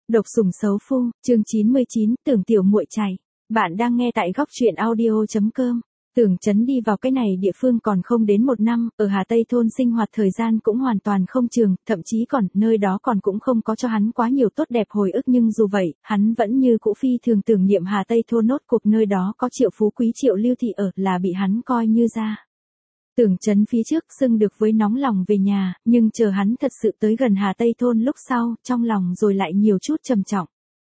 Độc sủng xấu phu, chương 99, tưởng tiểu muội chảy. Bạn đang nghe tại góc truyện audio.com. Tưởng Chấn đi vào cái này địa phương còn không đến 1 năm, ở Hà Tây thôn sinh hoạt thời gian cũng hoàn toàn không trường, thậm chí còn, nơi đó còn cũng không có cho hắn quá nhiều tốt đẹp hồi ức, nhưng dù vậy, hắn vẫn như cũ phi thường tưởng niệm Hà Tây thôn, nốt cuộc nơi đó có Triệu Phú Quý Triệu Lưu Thị ở, là bị hắn coi như ra. Tưởng Chấn phía trước xưng được với nóng lòng về nhà, nhưng chờ hắn thật sự tới gần Hà Tây thôn lúc sau, trong lòng rồi lại nhiều chút trầm trọng.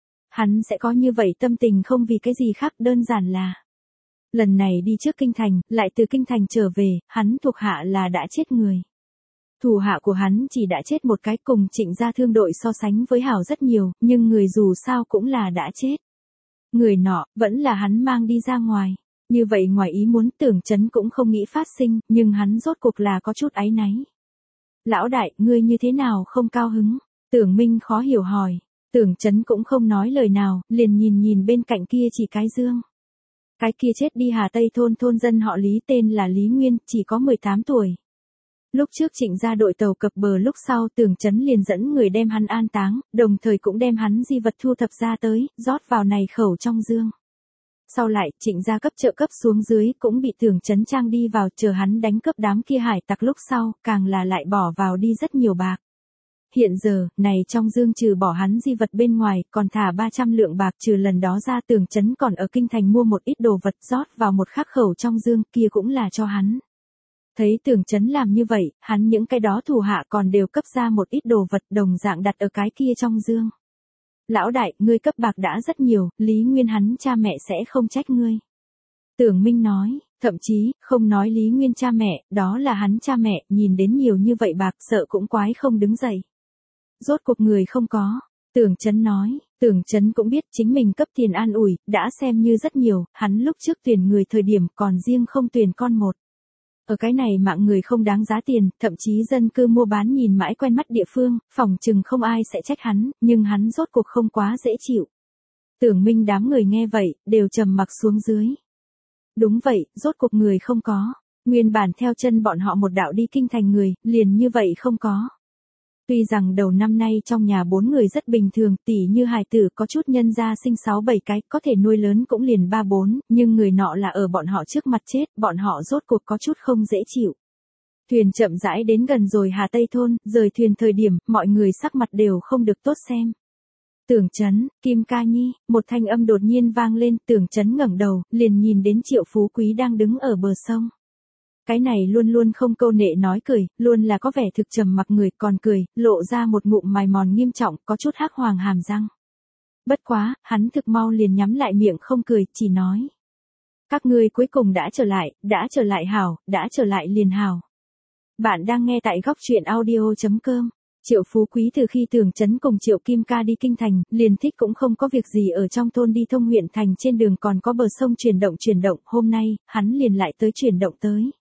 Hắn sẽ có như vậy tâm tình không vì cái gì khác, đơn giản là lần này đi trước kinh thành, lại từ kinh thành trở về, hắn thuộc hạ là đã chết người. Thủ hạ của hắn chỉ đã chết một cái, cùng Trịnh gia thương đội so sánh với hảo rất nhiều, nhưng người dù sao cũng là đã chết. Người nọ, vẫn là hắn mang đi ra ngoài. Như vậy ngoài ý muốn, Tưởng Chấn cũng không nghĩ phát sinh, nhưng hắn rốt cuộc là có chút áy náy. Lão đại, ngươi như thế nào không cao hứng? Tưởng Minh khó hiểu hỏi. Tưởng Chấn cũng không nói lời nào, liền nhìn bên cạnh kia chỉ cái dương. Cái kia chết đi Hà Tây thôn thôn dân họ Lý, tên là Lý Nguyên, chỉ có 18 tuổi. Lúc trước Trịnh gia đội tàu cập bờ lúc sau, Tưởng Chấn liền dẫn người đem hắn an táng, đồng thời cũng đem hắn di vật thu thập ra tới, rót vào này khẩu trong dương. Sau lại, Trịnh gia cấp trợ cấp xuống dưới, cũng bị Tưởng Chấn trang đi vào, chờ hắn đánh cướp đám kia hải tặc lúc sau, càng là lại bỏ vào đi rất nhiều bạc. Hiện giờ, này trong dương trừ bỏ hắn di vật bên ngoài, còn thả 300 lượng bạc, trừ lần đó ra, Tưởng Chấn còn ở kinh thành mua một ít đồ vật rót vào một khắc khẩu trong dương, kia cũng là cho hắn. Thấy Tưởng Chấn làm như vậy, hắn những cái đó thủ hạ còn đều cấp ra một ít đồ vật đồng dạng đặt ở cái kia trong dương. Lão đại, ngươi cấp bạc đã rất nhiều, Lý Nguyên hắn cha mẹ sẽ không trách ngươi. Tưởng Minh nói, thậm chí, không nói Lý Nguyên cha mẹ, đó là hắn cha mẹ, nhìn đến nhiều như vậy bạc, sợ cũng quái không đứng dậy. Rốt cuộc người không có. Tưởng Chấn nói, Tưởng Chấn cũng biết chính mình cấp tiền an ủi, đã xem như rất nhiều, hắn lúc trước tuyển người thời điểm còn riêng không tuyển con một. Ở cái này mạng người không đáng giá tiền, thậm chí dân cư mua bán nhìn mãi quen mắt địa phương, phòng chừng không ai sẽ trách hắn, nhưng hắn rốt cuộc không quá dễ chịu. Tưởng Minh đám người nghe vậy, đều trầm mặc xuống dưới. Đúng vậy, rốt cuộc người không có. Nguyên bản theo chân bọn họ một đạo đi kinh thành người, liền như vậy không có. Tuy rằng đầu năm nay trong nhà 4 người rất bình thường, tỉ như hài tử có chút nhân gia sinh 6-7 cái, có thể nuôi lớn cũng liền 3-4, nhưng người nọ là ở bọn họ trước mặt chết, bọn họ rốt cuộc có chút không dễ chịu. Thuyền chậm rãi đến gần rồi Hà Tây thôn, rời thuyền thời điểm, mọi người sắc mặt đều không được tốt xem. Tưởng Chấn, Kim Ca Nhi, một thanh âm đột nhiên vang lên, Tưởng Chấn ngẩng đầu, liền nhìn đến Triệu Phú Quý đang đứng ở bờ sông. Cái này luôn luôn không câu nệ nói cười, luôn là có vẻ thực trầm mặc người, còn cười, lộ ra một ngụm mài mòn nghiêm trọng, có chút hắc hoàng hàm răng. Bất quá, hắn thực mau liền nhắm lại miệng không cười, chỉ nói. Các ngươi cuối cùng đã trở lại hảo, đã trở lại liền hảo. Bạn đang nghe tại góc truyện audio.com. Triệu Phú Quý từ khi Tưởng Chấn cùng Triệu Kim Ca đi kinh thành, liền thích cũng không có việc gì ở trong thôn đi thông huyện thành, trên đường còn có bờ sông chuyển động, hôm nay, hắn liền lại tới chuyển động tới.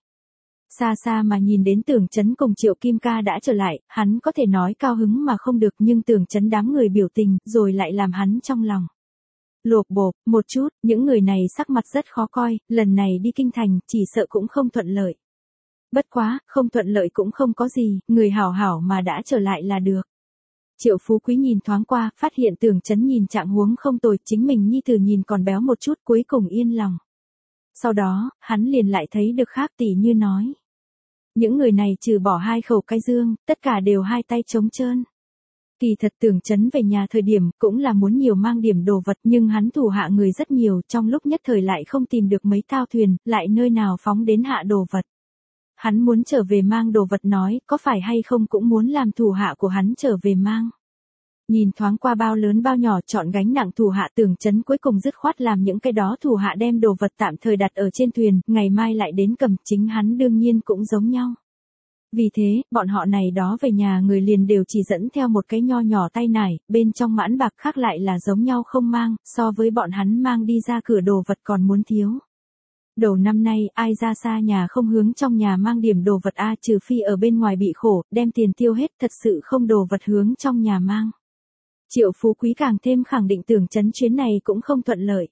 Xa xa mà nhìn đến Tưởng Chấn cùng Triệu Kim Ca đã trở lại, hắn có thể nói cao hứng mà không được, nhưng Tưởng Chấn đám người biểu tình, rồi lại làm hắn trong lòng lộp bộp một chút, những người này sắc mặt rất khó coi, lần này đi kinh thành, chỉ sợ cũng không thuận lợi. Bất quá, không thuận lợi cũng không có gì, người hảo hảo mà đã trở lại là được. Triệu Phú Quý nhìn thoáng qua, phát hiện Tưởng Chấn nhìn trạng huống không tồi, chính mình nhi tử nhìn còn béo một chút, cuối cùng yên lòng. Sau đó, hắn liền lại thấy được khác, tỉ như nói. Những người này trừ bỏ 2 khẩu cái dương, tất cả đều 2 tay trống trơn. Kỳ thật Tưởng Chấn về nhà thời điểm, cũng là muốn nhiều mang điểm đồ vật, nhưng hắn thủ hạ người rất nhiều, trong lúc nhất thời lại không tìm được mấy thao thuyền, lại nơi nào phóng đến hạ đồ vật. Hắn muốn trở về mang đồ vật nói, có phải hay không cũng muốn làm thủ hạ của hắn trở về mang. Nhìn thoáng qua bao lớn bao nhỏ, chọn gánh nặng thủ hạ, Tưởng Chấn cuối cùng dứt khoát làm những cái đó thủ hạ đem đồ vật tạm thời đặt ở trên thuyền, ngày mai lại đến cầm, chính hắn đương nhiên cũng giống nhau. Vì thế, bọn họ này đó về nhà người liền đều chỉ dẫn theo một cái nho nhỏ tay nải, bên trong mãn bạc, khác lại là giống nhau không mang, so với bọn hắn mang đi ra cửa đồ vật còn muốn thiếu. Đầu năm nay, ai ra xa nhà không hướng trong nhà mang điểm đồ vật trừ phi ở bên ngoài bị khổ, đem tiền tiêu hết, thật sự không đồ vật hướng trong nhà mang. Triệu Phú Quý càng thêm khẳng định Tưởng Chấn chuyến này cũng không thuận lợi.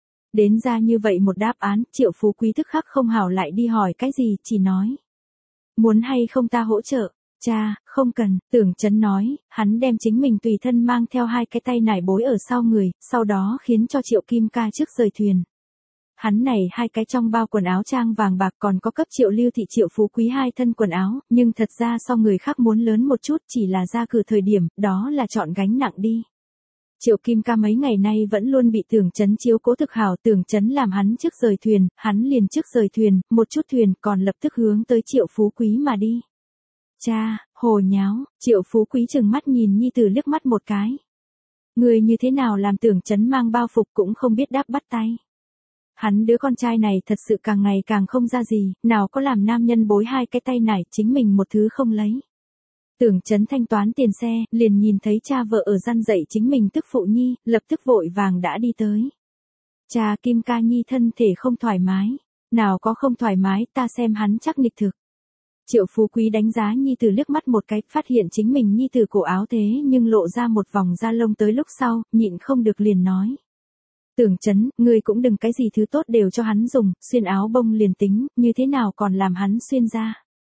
Đến ra như vậy một đáp án, Triệu Phú Quý tức khắc không hảo lại đi hỏi cái gì, chỉ nói. Muốn hay không ta hỗ trợ? Cha, không cần, Tưởng Chấn nói, hắn đem chính mình tùy thân mang theo 2 cái tay nải bối ở sau người, sau đó khiến cho Triệu Kim Ca trước rời thuyền. Hắn này 2 cái trong bao quần áo trang vàng bạc còn có cấp Triệu Lưu Thị Triệu Phú Quý 2 thân quần áo, nhưng thật ra so người khác muốn lớn một chút, chỉ là ra cửa thời điểm, đó là chọn gánh nặng đi. Triệu Kim Ca mấy ngày nay vẫn luôn bị Tưởng Chấn chiếu cố thực hảo, Tưởng Chấn làm hắn trước rời thuyền, hắn liền trước rời thuyền, một chút thuyền còn lập tức hướng tới Triệu Phú Quý mà đi. Cha, hồ nháo, Triệu Phú Quý trừng mắt nhìn nhi tử liếc mắt một cái. Người như thế nào làm Tưởng Chấn mang bao phục cũng không biết đáp bắt tay. Hắn đứa con trai này thật sự càng ngày càng không ra gì, nào có làm nam nhân bối 2 cái tay nải chính mình một thứ không lấy. Tưởng Chấn thanh toán tiền xe, liền nhìn thấy cha vợ ở gian dạy chính mình tức phụ nhi, lập tức vội vàng đã đi tới. Cha, Kim Ca nhi thân thể không thoải mái. Nào có không thoải mái, ta xem hắn chắc nịch thực. Triệu Phú Quý đánh giá nhi tử liếc mắt một cái, phát hiện chính mình nhi tử cổ áo thế nhưng lộ ra một vòng da lông tới lúc sau, nhịn không được liền nói. Tưởng Chấn, ngươi cũng đừng cái gì thứ tốt đều cho hắn dùng, xuyên áo bông liền tính, như thế nào còn làm hắn xuyên ra.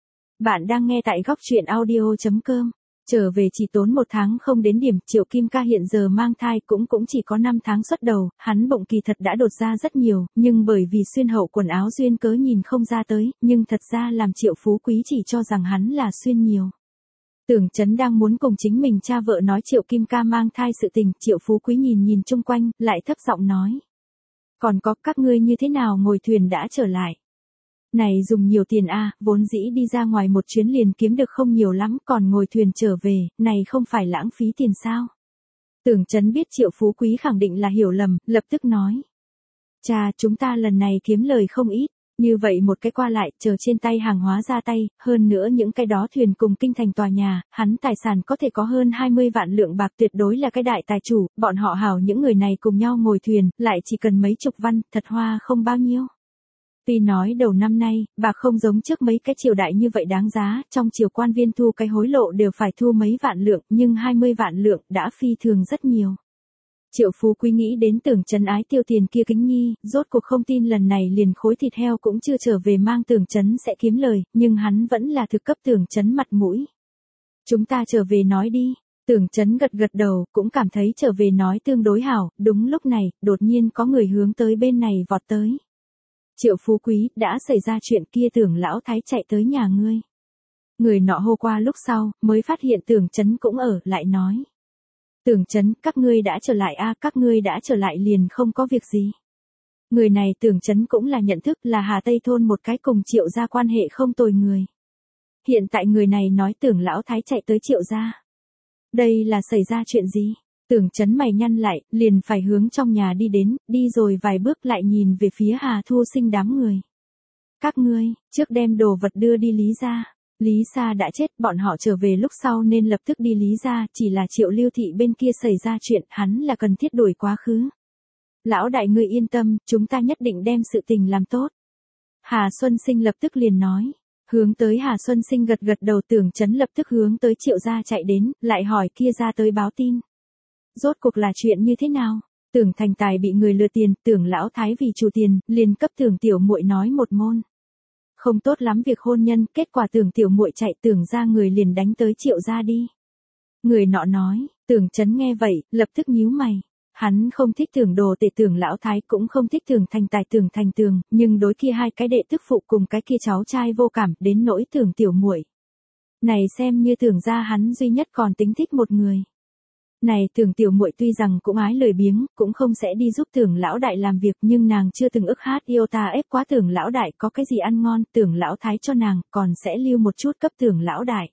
Bạn đang nghe tại góc truyện audio.com. Trở về chỉ tốn 1 tháng không đến điểm, Triệu Kim Ca hiện giờ mang thai cũng chỉ có 5 tháng xuất đầu, hắn bụng kỳ thật đã đột ra rất nhiều, nhưng bởi vì xuyên hậu quần áo duyên cớ nhìn không ra tới, nhưng thật ra làm Triệu Phú Quý chỉ cho rằng hắn là xuyên nhiều. Tưởng Chấn đang muốn cùng chính mình cha vợ nói Triệu Kim Ca mang thai sự tình, Triệu Phú Quý nhìn chung quanh, lại thấp giọng nói. Còn có các ngươi như thế nào ngồi thuyền đã trở lại. Này dùng nhiều tiền a, vốn dĩ đi ra ngoài một chuyến liền kiếm được không nhiều lắm, còn ngồi thuyền trở về, này không phải lãng phí tiền sao? Tưởng Chấn biết Triệu Phú Quý khẳng định là hiểu lầm, lập tức nói. Cha, chúng ta lần này kiếm lời không ít, như vậy một cái qua lại, chờ trên tay hàng hóa ra tay, hơn nữa những cái đó thuyền cùng kinh thành tòa nhà, hắn tài sản có thể có hơn 20 vạn lượng bạc, tuyệt đối là cái đại tài chủ, bọn họ hảo những người này cùng nhau ngồi thuyền, lại chỉ cần mấy chục văn, thật hoa không bao nhiêu. Tuy nói đầu năm nay, bạc không giống trước mấy cái triều đại như vậy đáng giá, trong triều quan viên thu cái hối lộ đều phải thu mấy vạn lượng, nhưng 20 vạn lượng đã phi thường rất nhiều. Triệu Phú Quý nghĩ đến Tưởng Chấn ái tiêu tiền kia kính nhi, rốt cuộc không tin lần này liền khối thịt heo cũng chưa trở về mang Tưởng Chấn sẽ kiếm lời, nhưng hắn vẫn là thực cấp Tưởng Chấn mặt mũi. Chúng ta trở về nói đi. Tưởng Chấn gật gật đầu, cũng cảm thấy trở về nói tương đối hảo, đúng lúc này, đột nhiên có người hướng tới bên này vọt tới. Triệu Phú Quý, đã xảy ra chuyện kia, Tưởng lão thái chạy tới nhà ngươi. Người nọ hô qua lúc sau, mới phát hiện Tưởng Chấn cũng ở, lại nói. Tưởng Chấn, các ngươi đã trở lại a, các ngươi đã trở lại liền không có việc gì. Người này Tưởng Chấn cũng là nhận thức, là Hà Tây thôn một cái cùng Triệu gia quan hệ không tồi người. Hiện tại người này nói Tưởng lão thái chạy tới Triệu gia. Đây là xảy ra chuyện gì? Tưởng Chấn mày nhăn lại, liền phải hướng trong nhà đi đến, đi rồi vài bước lại nhìn về phía Hà Thu Sinh đám người. Các ngươi, trước đem đồ vật đưa đi Lý gia. Lý Sa đã chết, bọn họ trở về lúc sau nên lập tức đi Lý gia, chỉ là Triệu Lưu Thị bên kia xảy ra chuyện, hắn là cần thiết đuổi quá khứ. Lão đại ngươi yên tâm, chúng ta nhất định đem sự tình làm tốt. Hà Xuân Sinh lập tức liền nói. Hướng tới Hà Xuân Sinh gật gật đầu, Tưởng Chấn lập tức hướng tới Triệu gia chạy đến, lại hỏi kia ra tới báo tin. Rốt cuộc là chuyện như thế nào? Tưởng Thành Tài bị người lừa tiền, Tưởng lão thái vì chủ tiền, liền cấp Tưởng tiểu muội nói một môn. Không tốt lắm việc hôn nhân, kết quả Tưởng tiểu muội chạy, Tưởng ra người liền đánh tới Triệu gia đi. Người nọ nói, Tưởng Chấn nghe vậy, lập tức nhíu mày. Hắn không thích Tưởng đồ tể, Tưởng lão thái cũng không thích Tưởng Thành Tài, Tưởng Thành Tường, nhưng đối kia 2 cái đệ tức phụ cùng cái kia cháu trai vô cảm, đến nỗi Tưởng tiểu muội. Này xem như Tưởng ra hắn duy nhất còn tính thích một người. Này Tưởng tiểu muội tuy rằng cũng ái lười biếng, cũng không sẽ đi giúp Tưởng lão đại làm việc, nhưng nàng chưa từng ức hát yêu ta ép quá Tưởng lão đại có cái gì ăn ngon, Tưởng lão thái cho nàng, còn sẽ lưu một chút cấp Tưởng lão đại.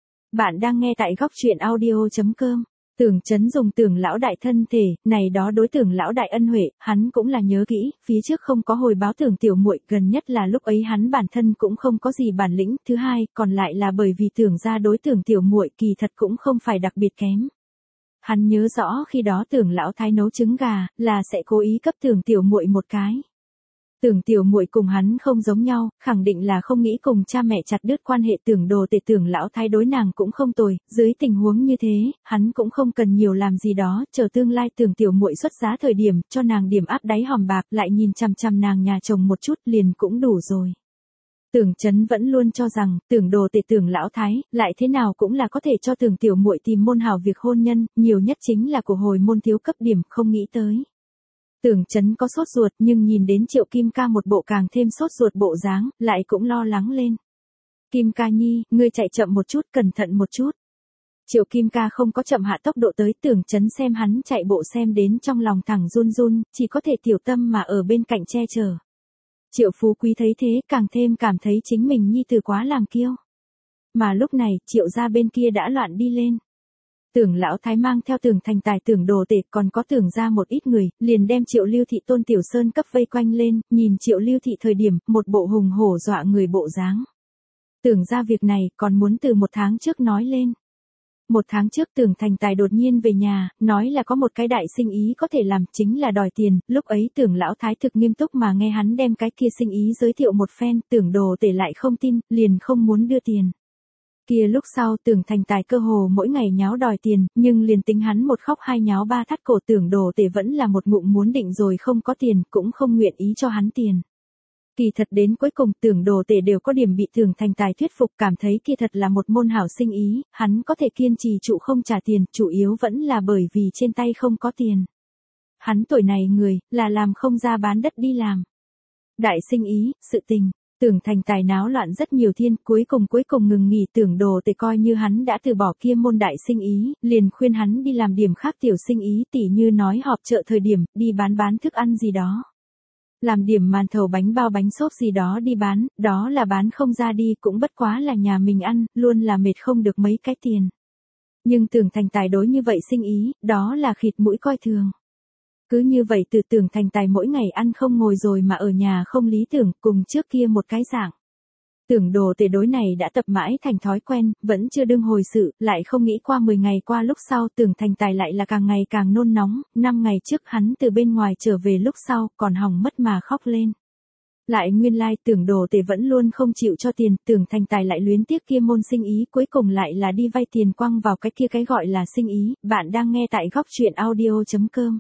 Bạn đang nghe tại góc truyện audio.com. Tưởng Chấn dùng Tưởng lão đại thân thể, này đó đối Tưởng lão đại ân huệ, hắn cũng là nhớ kỹ, phía trước không có hồi báo Tưởng tiểu muội, gần nhất là lúc ấy hắn bản thân cũng không có gì bản lĩnh, thứ hai, còn lại là bởi vì Tưởng ra đối Tưởng tiểu muội kỳ thật cũng không phải đặc biệt kém. Hắn nhớ rõ khi đó Tưởng lão thái nấu trứng gà, là sẽ cố ý cấp Tưởng tiểu muội một cái. Tưởng tiểu muội cùng hắn không giống nhau, khẳng định là không nghĩ cùng cha mẹ chặt đứt quan hệ, Tưởng đồ tể Tưởng lão thái đối nàng cũng không tồi, dưới tình huống như thế, hắn cũng không cần nhiều làm gì đó, chờ tương lai Tưởng tiểu muội xuất giá thời điểm, cho nàng điểm áp đáy hòm bạc, lại nhìn chằm chằm nàng nhà chồng một chút liền cũng đủ rồi. Tưởng Chấn vẫn luôn cho rằng, Tưởng Đồ Tể Tưởng lão thái, lại thế nào cũng là có thể cho Tưởng tiểu muội tìm môn hảo việc hôn nhân, nhiều nhất chính là của hồi môn thiếu cấp điểm, không nghĩ tới. Tưởng Chấn có sốt ruột nhưng nhìn đến Triệu Kim Ca một bộ càng thêm sốt ruột bộ dáng, lại cũng lo lắng lên. Kim Ca nhi, ngươi chạy chậm một chút, cẩn thận một chút. Triệu Kim Ca không có chậm hạ tốc độ tới, Tưởng Chấn xem hắn chạy bộ xem đến trong lòng thẳng run run, chỉ có thể tiểu tâm mà ở bên cạnh che chở. Triệu Phú Quý thấy thế càng thêm cảm thấy chính mình nhi tử quá làm kiêu. Mà lúc này, Triệu gia bên kia đã loạn đi lên. Tưởng lão thái mang theo Tưởng Thành Tài Tưởng Đồ Tể còn có Tưởng ra một ít người, liền đem Triệu Lưu Thị Tôn Tiểu Sơn cấp vây quanh lên, nhìn Triệu Lưu Thị thời điểm, một bộ hùng hổ dọa người bộ dáng. Tưởng ra việc này còn muốn từ 1 tháng trước nói lên. 1 tháng trước Tưởng Thành Tài đột nhiên về nhà, nói là có một cái đại sinh ý có thể làm, chính là đòi tiền, lúc ấy Tưởng lão thái thực nghiêm túc mà nghe hắn đem cái kia sinh ý giới thiệu một phen, Tưởng Đồ Tể lại không tin, liền không muốn đưa tiền. Kia lúc sau Tưởng Thành Tài cơ hồ mỗi ngày nháo đòi tiền, nhưng liền tính hắn một khóc hai nháo ba thắt cổ, Tưởng Đồ Tể vẫn là một ngụm muốn định rồi không có tiền, cũng không nguyện ý cho hắn tiền. Kỳ thật đến cuối cùng Tưởng Đồ Tể đều có điểm bị Tưởng Thành Tài thuyết phục, cảm thấy kia thật là một môn hảo sinh ý, hắn có thể kiên trì trụ không trả tiền, chủ yếu vẫn là bởi vì trên tay không có tiền. Hắn tuổi này người, là làm không ra bán đất đi làm. Đại sinh ý, sự tình, Tưởng Thành Tài náo loạn rất nhiều thiên, cuối cùng ngừng nghỉ. Tưởng Đồ Tể coi như hắn đã từ bỏ kia môn đại sinh ý, liền khuyên hắn đi làm điểm khác tiểu sinh ý, tỉ như nói họp chợ thời điểm, đi bán thức ăn gì đó. Làm điểm màn thầu bánh bao bánh xốp gì đó đi bán, đó là bán không ra đi, cũng bất quá là nhà mình ăn, luôn là mệt không được mấy cái tiền. Nhưng Tưởng Thành Tài đối như vậy sinh ý, đó là khịt mũi coi thường. Cứ như vậy từ Tưởng Thành Tài mỗi ngày ăn không ngồi rồi mà ở nhà không lý tưởng, cùng trước kia một cái dạng. Tưởng Đồ Tể đối này đã tập mãi thành thói quen, vẫn chưa đương hồi sự, lại không nghĩ qua 10 ngày qua lúc sau Tưởng Thành Tài lại là càng ngày càng nôn nóng, 5 ngày trước hắn từ bên ngoài trở về lúc sau còn hỏng mất mà khóc lên. Lại nguyên lai Tưởng Đồ Tể vẫn luôn không chịu cho tiền, Tưởng Thành Tài lại luyến tiếc kia môn sinh ý, cuối cùng lại là đi vay tiền quăng vào cái kia cái gọi là sinh ý. Bạn đang nghe tại góc truyện audio.com.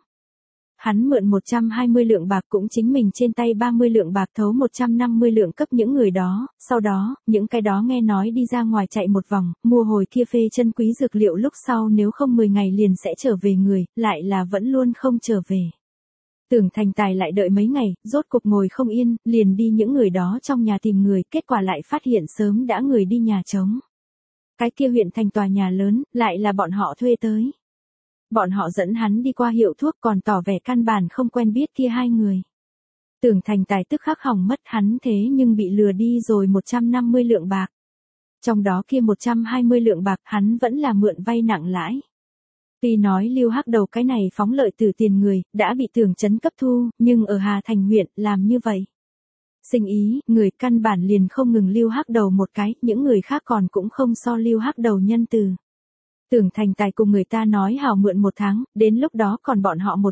Hắn mượn 120 lượng bạc, cũng chính mình trên tay 30 lượng bạc thấu 150 lượng cấp những người đó, sau đó, những cái đó nghe nói đi ra ngoài chạy một vòng, mua hồi kia phê chân quý dược liệu, lúc sau nếu không 10 ngày liền sẽ trở về người, lại là vẫn luôn không trở về. Tưởng Thành Tài lại đợi mấy ngày, rốt cục ngồi không yên, liền đi những người đó trong nhà tìm người, kết quả lại phát hiện sớm đã người đi nhà trống. Cái kia huyện thành tòa nhà lớn, lại là bọn họ thuê tới. Bọn họ dẫn hắn đi qua hiệu thuốc, còn tỏ vẻ căn bản không quen biết kia hai người. Tưởng Thành Tài tức khắc hỏng mất, hắn thế nhưng bị lừa đi rồi 150 lượng bạc. Trong đó kia 120 lượng bạc hắn vẫn là mượn vay nặng lãi. Tuy nói Lưu Hắc Đầu cái này phóng lợi từ tiền người, đã bị Tưởng Chấn cấp thu, nhưng ở Hà Thành huyện, làm như vậy. Sinh ý, người căn bản liền không ngừng Lưu Hắc Đầu một cái, những người khác còn cũng không so Lưu Hắc Đầu nhân từ. Tưởng Thành Tài cùng người ta nói hảo mượn 1 tháng, đến lúc đó còn bọn họ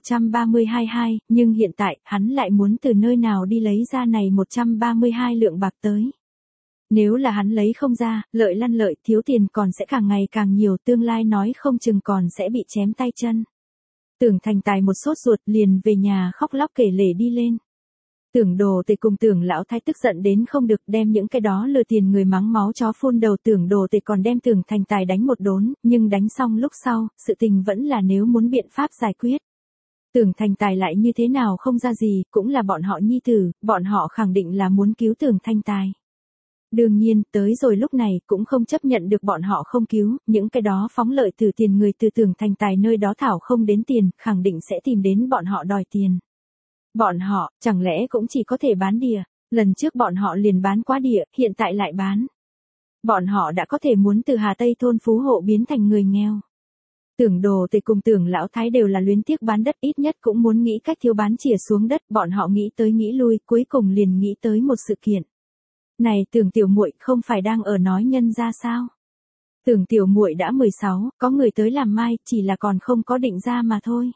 132, nhưng hiện tại, hắn lại muốn từ nơi nào đi lấy ra này 132 lượng bạc tới. Nếu là hắn lấy không ra, lợi lăn lợi, thiếu tiền còn sẽ càng ngày càng nhiều, tương lai nói không chừng còn sẽ bị chém tay chân. Tưởng Thành Tài một sốt ruột liền về nhà khóc lóc kể lể đi lên. Tưởng Đồ Tể cùng Tưởng lão thái tức giận đến không được, đem những cái đó lừa tiền người mắng máu chó phun đầu. Tưởng Đồ Tể còn đem Tưởng Thành Tài đánh một đốn, nhưng đánh xong lúc sau, sự tình vẫn là nếu muốn biện pháp giải quyết. Tưởng Thành Tài lại như thế nào không ra gì, cũng là bọn họ nhi tử, bọn họ khẳng định là muốn cứu Tưởng Thành Tài. Đương nhiên, tới rồi lúc này cũng không chấp nhận được bọn họ không cứu, những cái đó phóng lợi từ tiền người từ Tưởng Thành Tài nơi đó thảo không đến tiền, khẳng định sẽ tìm đến bọn họ đòi tiền. Bọn họ, chẳng lẽ cũng chỉ có thể bán địa, lần trước bọn họ liền bán quá địa, hiện tại lại bán. Bọn họ đã có thể muốn từ Hà Tây thôn phú hộ biến thành người nghèo. Tưởng Đồ Tể cùng Tưởng lão thái đều là luyến tiếc bán đất, ít nhất cũng muốn nghĩ cách thiếu bán chìa xuống đất, bọn họ nghĩ tới nghĩ lui, cuối cùng liền nghĩ tới một sự kiện. Này Tưởng tiểu muội không phải đang ở nói nhân ra sao? Tưởng tiểu muội đã 16, có người tới làm mai, chỉ là còn không có định ra mà thôi.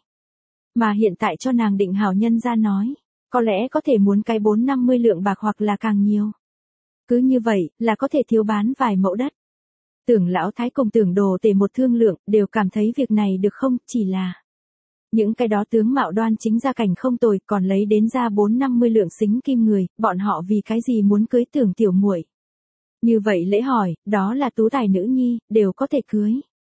Mà hiện tại cho nàng định hảo nhân ra nói, có lẽ có thể muốn cái 450 lượng bạc hoặc là càng nhiều. Cứ như vậy, là có thể thiếu bán vài mẫu đất. Tưởng lão thái cùng Tưởng Đồ Tể một thương lượng, đều cảm thấy việc này được không, chỉ là Những cái đó tướng mạo đoan chính gia cảnh không tồi, còn lấy đến ra 4-50 lượng xính kim người, bọn họ vì cái gì muốn cưới Tưởng tiểu muội? Như vậy lễ hỏi, đó là tú tài nữ nhi, đều có thể cưới.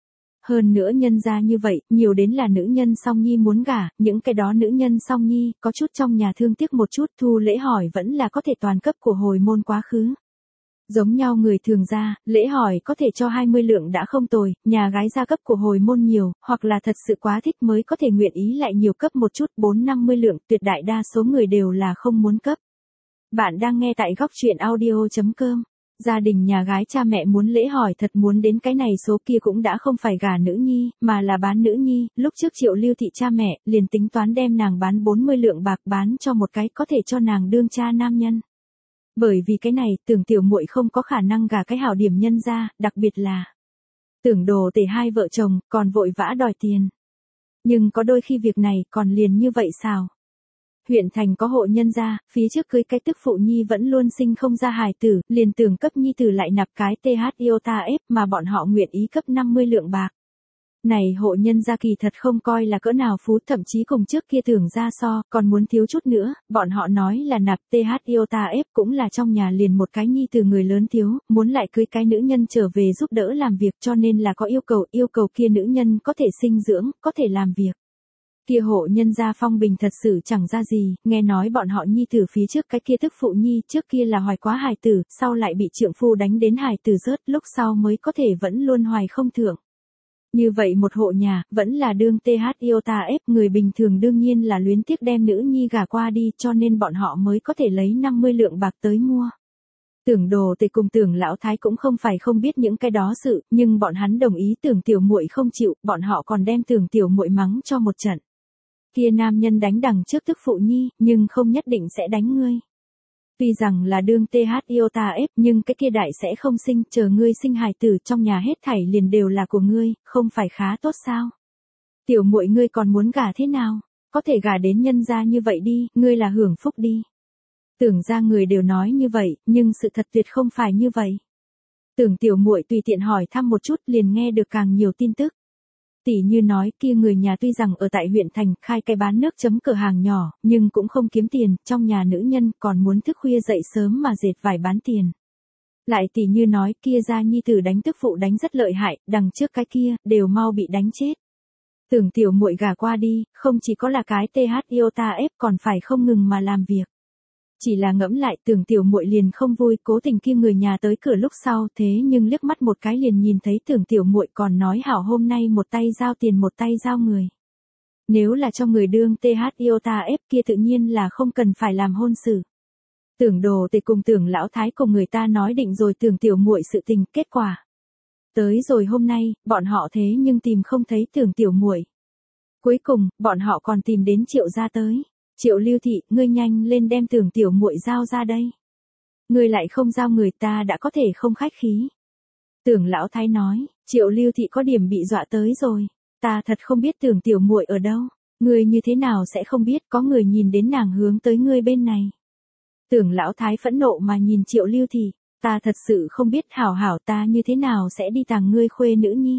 Hơn nữa nhân gia như vậy, nhiều đến là nữ nhân song nhi muốn gả, những cái đó nữ nhân song nhi, có chút trong nhà thương tiếc một chút, thu lễ hỏi vẫn là có thể toàn cấp của hồi môn quá khứ. Giống nhau người thường ra, lễ hỏi có thể cho 20 lượng đã không tồi, nhà gái gia cấp của hồi môn nhiều, hoặc là thật sự quá thích mới có thể nguyện ý lại nhiều cấp một chút 4-50 lượng, tuyệt đại đa số người đều là không muốn cấp. Bạn đang nghe tại góc chuyện audio.com. Gia đình nhà gái cha mẹ muốn lễ hỏi thật muốn đến cái này số kia cũng đã không phải gả nữ nhi, mà là bán nữ nhi, lúc trước Triệu Lưu Thị cha mẹ, liền tính toán đem nàng bán 40 lượng bạc bán cho một cái có thể cho nàng đương cha nam nhân. Bởi vì cái này, Tưởng tiểu muội không có khả năng gả cái hảo điểm nhân ra, đặc biệt là Tưởng Đồ Tể hai vợ chồng, còn vội vã đòi tiền. Nhưng có đôi khi việc này còn liền như vậy sao? Huyện thành có hộ nhân gia, phía trước cưới cái tức phụ nhi vẫn luôn sinh không ra hài tử, liền tưởng cấp nhi tử lại nạp cái TH Iota F mà bọn họ nguyện ý cấp 50 lượng bạc. Này hộ nhân gia kỳ thật không coi là cỡ nào phú, thậm chí cùng trước kia tưởng ra so, còn muốn thiếu chút nữa, bọn họ nói là nạp TH Iota F cũng là trong nhà liền một cái nhi từ người lớn thiếu, muốn lại cưới cái nữ nhân trở về giúp đỡ làm việc cho nên là có yêu cầu kia nữ nhân có thể sinh dưỡng, có thể làm việc. Kia hộ nhân gia phong bình thật sự chẳng ra gì, nghe nói bọn họ nhi tử phía trước cái kia tức phụ nhi trước kia là hoài quá hài tử, sau lại bị trượng phu đánh đến hài tử rớt, lúc sau mới có thể vẫn luôn hoài không thượng. Như vậy một hộ nhà, vẫn là đương TH Iota F, người bình thường đương nhiên là luyến tiếc đem nữ nhi gả qua đi cho nên bọn họ mới có thể lấy 50 lượng bạc tới mua. Tưởng Đồ Tể cùng Tưởng lão thái cũng không phải không biết những cái đó sự, nhưng bọn hắn đồng ý Tưởng tiểu muội không chịu, bọn họ còn đem Tưởng tiểu muội mắng cho một trận. Kia nam nhân đánh đằng trước tức phụ nhi, nhưng không nhất định sẽ đánh ngươi. Tuy rằng là đương TH Iota F, nhưng cái kia đại sẽ không sinh, chờ ngươi sinh hài tử trong nhà hết thảy liền đều là của ngươi, không phải khá tốt sao? Tiểu muội ngươi còn muốn gả thế nào? Có thể gả đến nhân gia như vậy đi, ngươi là hưởng phúc đi. Tưởng ra người đều nói như vậy, nhưng sự thật tuyệt không phải như vậy. Tưởng tiểu muội tùy tiện hỏi thăm một chút liền nghe được càng nhiều tin tức. Tỷ như nói kia người nhà tuy rằng ở tại huyện thành khai cái bán nước chấm cửa hàng nhỏ, nhưng cũng không kiếm tiền, trong nhà nữ nhân còn muốn thức khuya dậy sớm mà dệt vải bán tiền. Lại tỷ như nói kia gia nhi tử đánh tức phụ đánh rất lợi hại, đằng trước cái kia, đều mau bị đánh chết. Tưởng tiểu muội gả qua đi, không chỉ có là cái TH Iota F còn phải không ngừng mà làm việc. Chỉ là ngẫm lại Tưởng tiểu muội liền không vui, cố tình kia người nhà tới cửa lúc sau, thế nhưng liếc mắt một cái liền nhìn thấy Tưởng tiểu muội còn nói hảo hôm nay một tay giao tiền một tay giao người. Nếu là cho người đương TH Iota F kia tự nhiên là không cần phải làm hôn sự. Tưởng Đồ Tể cùng Tưởng lão thái cùng người ta nói định rồi Tưởng tiểu muội sự tình, kết quả tới rồi hôm nay, bọn họ thế nhưng tìm không thấy Tưởng tiểu muội. Cuối cùng, bọn họ còn tìm đến Triệu gia tới. Triệu Lưu Thị, ngươi nhanh lên đem Tưởng tiểu muội giao ra đây. Ngươi lại không giao người ta đã có thể không khách khí. Tưởng lão thái nói, Triệu Lưu Thị có điểm bị dọa tới rồi. Ta thật không biết Tưởng tiểu muội ở đâu. Ngươi như thế nào sẽ không biết có người nhìn đến nàng hướng tới ngươi bên này. Tưởng lão thái phẫn nộ mà nhìn Triệu Lưu Thị, ta thật sự không biết hảo ta như thế nào sẽ đi tàng ngươi khuê nữ nhi.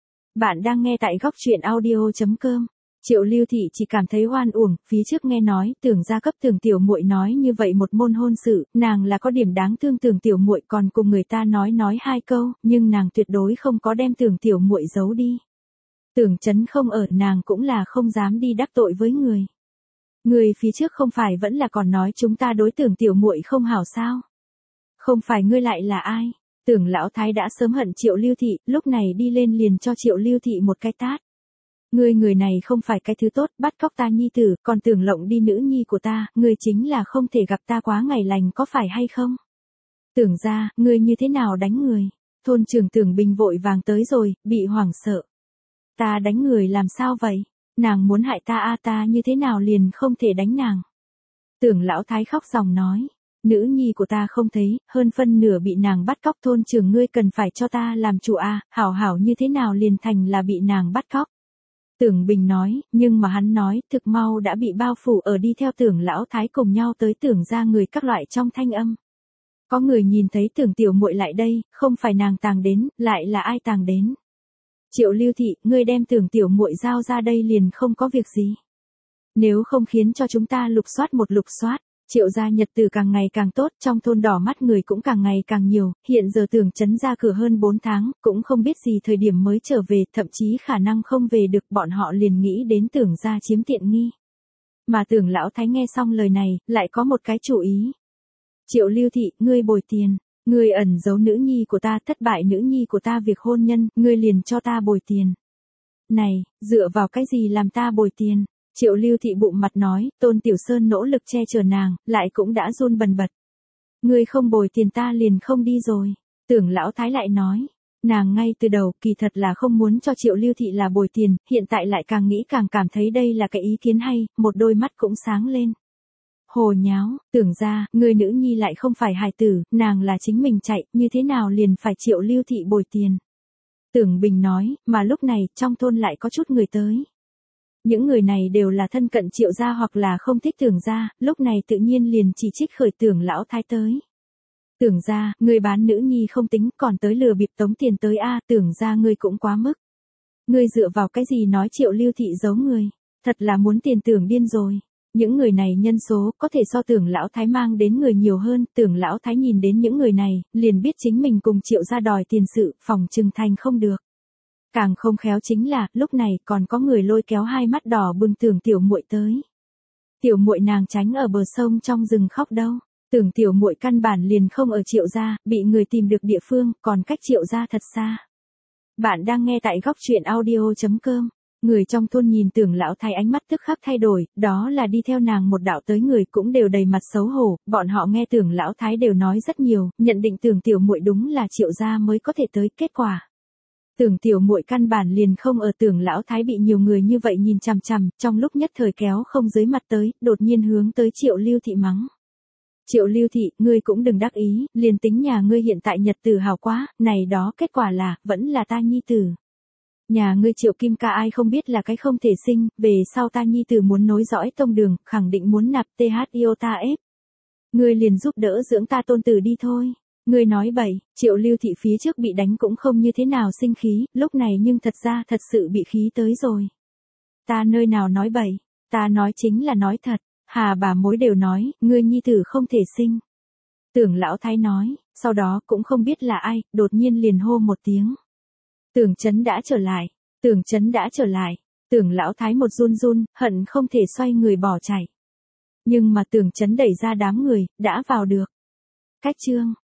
Bạn đang nghe tại góc chuyện audio.com. Triệu Lưu Thị chỉ cảm thấy oan uổng, phía trước nghe nói, Tưởng gia cấp Tưởng tiểu muội nói như vậy một môn hôn sự, nàng là có điểm đáng thương Tưởng tiểu muội còn cùng người ta nói hai câu, nhưng nàng tuyệt đối không có đem Tưởng tiểu muội giấu đi. Tưởng Chấn không ở, nàng cũng là không dám đi đắc tội với người. Người phía trước không phải vẫn là còn nói chúng ta đối Tưởng tiểu muội không hảo sao? Không phải ngươi lại là ai? Tưởng lão thái đã sớm hận Triệu Lưu Thị, lúc này đi lên liền cho Triệu Lưu Thị một cái tát. Ngươi người này không phải cái thứ tốt, bắt cóc ta nhi tử, còn tưởng lộng đi nữ nhi của ta, ngươi chính là không thể gặp ta quá ngày lành có phải hay không? Tưởng ra, ngươi như thế nào đánh người? Thôn trưởng Tưởng Bình vội vàng tới rồi, bị hoảng sợ. Ta đánh người làm sao vậy? Nàng muốn hại ta ta như thế nào liền không thể đánh nàng? Tưởng lão thái khóc ròng nói, nữ nhi của ta không thấy, hơn phân nửa bị nàng bắt cóc, thôn trưởng ngươi cần phải cho ta làm chủ hảo như thế nào liền thành là bị nàng bắt cóc. Tưởng Bình nói, nhưng mà hắn nói, thực mau đã bị bao phủ ở đi theo Tưởng lão thái cùng nhau tới Tưởng ra người các loại trong thanh âm. Có người nhìn thấy Tưởng tiểu muội lại đây, không phải nàng tàng đến, lại là ai tàng đến? Triệu Lưu Thị, ngươi đem Tưởng tiểu muội giao ra đây liền không có việc gì. Nếu không khiến cho chúng ta lục soát một lục soát. Triệu gia nhật từ càng ngày càng tốt, trong thôn đỏ mắt người cũng càng ngày càng nhiều, hiện giờ Tưởng Chấn ra cửa hơn 4 tháng, cũng không biết gì thời điểm mới trở về, thậm chí khả năng không về được, bọn họ liền nghĩ đến Tưởng gia chiếm tiện nghi. Mà Tưởng lão thái nghe xong lời này, lại có một cái chủ ý. Triệu Lưu Thị, ngươi bồi tiền, ngươi ẩn giấu nữ nhi của ta, thất bại nữ nhi của ta việc hôn nhân, ngươi liền cho ta bồi tiền. Này, dựa vào cái gì làm ta bồi tiền? Triệu Lưu Thị bụng mặt nói, Tôn Tiểu Sơn nỗ lực che chở nàng, lại cũng đã run bần bật. Ngươi không bồi tiền ta liền không đi rồi. Tưởng lão thái lại nói, nàng ngay từ đầu kỳ thật là không muốn cho Triệu Lưu Thị là bồi tiền, hiện tại lại càng nghĩ càng cảm thấy đây là cái ý kiến hay, một đôi mắt cũng sáng lên. Hồ nháo, Tưởng ra, người nữ nhi lại không phải hài tử, nàng là chính mình chạy, như thế nào liền phải Triệu Lưu Thị bồi tiền. Tưởng Bình nói, mà lúc này, trong thôn lại có chút người tới. Những người này đều là thân cận Triệu gia hoặc là không thích Tưởng gia, lúc này tự nhiên liền chỉ trích khởi Tưởng lão thái tới. Tưởng gia, người bán nữ nhi không tính, còn tới lừa bịp tống tiền tới a, Tưởng gia ngươi cũng quá mức. Ngươi dựa vào cái gì nói Triệu Lưu Thị giấu người, thật là muốn tiền Tưởng điên rồi. Những người này nhân số có thể so Tưởng lão thái mang đến người nhiều hơn, Tưởng lão thái nhìn đến những người này, liền biết chính mình cùng Triệu gia đòi tiền sự, phòng trừng thành không được. Càng không khéo chính là, lúc này còn có người lôi kéo hai mắt đỏ bừng Tưởng tiểu muội tới. Tiểu muội nàng tránh ở bờ sông trong rừng khóc đâu. Tưởng tiểu muội căn bản liền không ở Triệu gia, bị người tìm được địa phương, còn cách Triệu gia thật xa. Bạn đang nghe tại góc truyện audio.com. Người trong thôn nhìn Tưởng lão thái ánh mắt tức khắc thay đổi, đó là đi theo nàng một đạo tới người cũng đều đầy mặt xấu hổ, bọn họ nghe Tưởng lão thái đều nói rất nhiều, nhận định Tưởng tiểu muội đúng là Triệu gia mới có thể tới, kết quả. Tưởng tiểu muội căn bản liền không ở, Tưởng lão thái bị nhiều người như vậy nhìn chằm chằm, trong lúc nhất thời kéo không dưới mặt tới, đột nhiên hướng tới Triệu Lưu Thị mắng. Triệu Lưu Thị, ngươi cũng đừng đắc ý, liền tính nhà ngươi hiện tại nhật tử hào quá, này đó kết quả là, vẫn là ta nhi tử. Nhà ngươi Triệu Kim ca ai không biết là cái không thể sinh, về sau ta nhi tử muốn nối dõi tông đường, khẳng định muốn nạp THIO ta ép. Ngươi liền giúp đỡ dưỡng ta tôn tử đi thôi. Ngươi nói bậy, Triệu Lưu Thị phía trước bị đánh cũng không như thế nào sinh khí, lúc này nhưng thật ra thật sự bị khí tới rồi. Ta nơi nào nói bậy, ta nói chính là nói thật, hà bà mối đều nói, ngươi nhi tử không thể sinh. Tưởng lão thái nói, sau đó cũng không biết là ai, đột nhiên liền hô một tiếng. Tưởng Chấn đã trở lại, Tưởng Chấn đã trở lại, Tưởng lão thái một run run, hận không thể xoay người bỏ chạy. Nhưng mà Tưởng Chấn đẩy ra đám người, đã vào được. Cách chương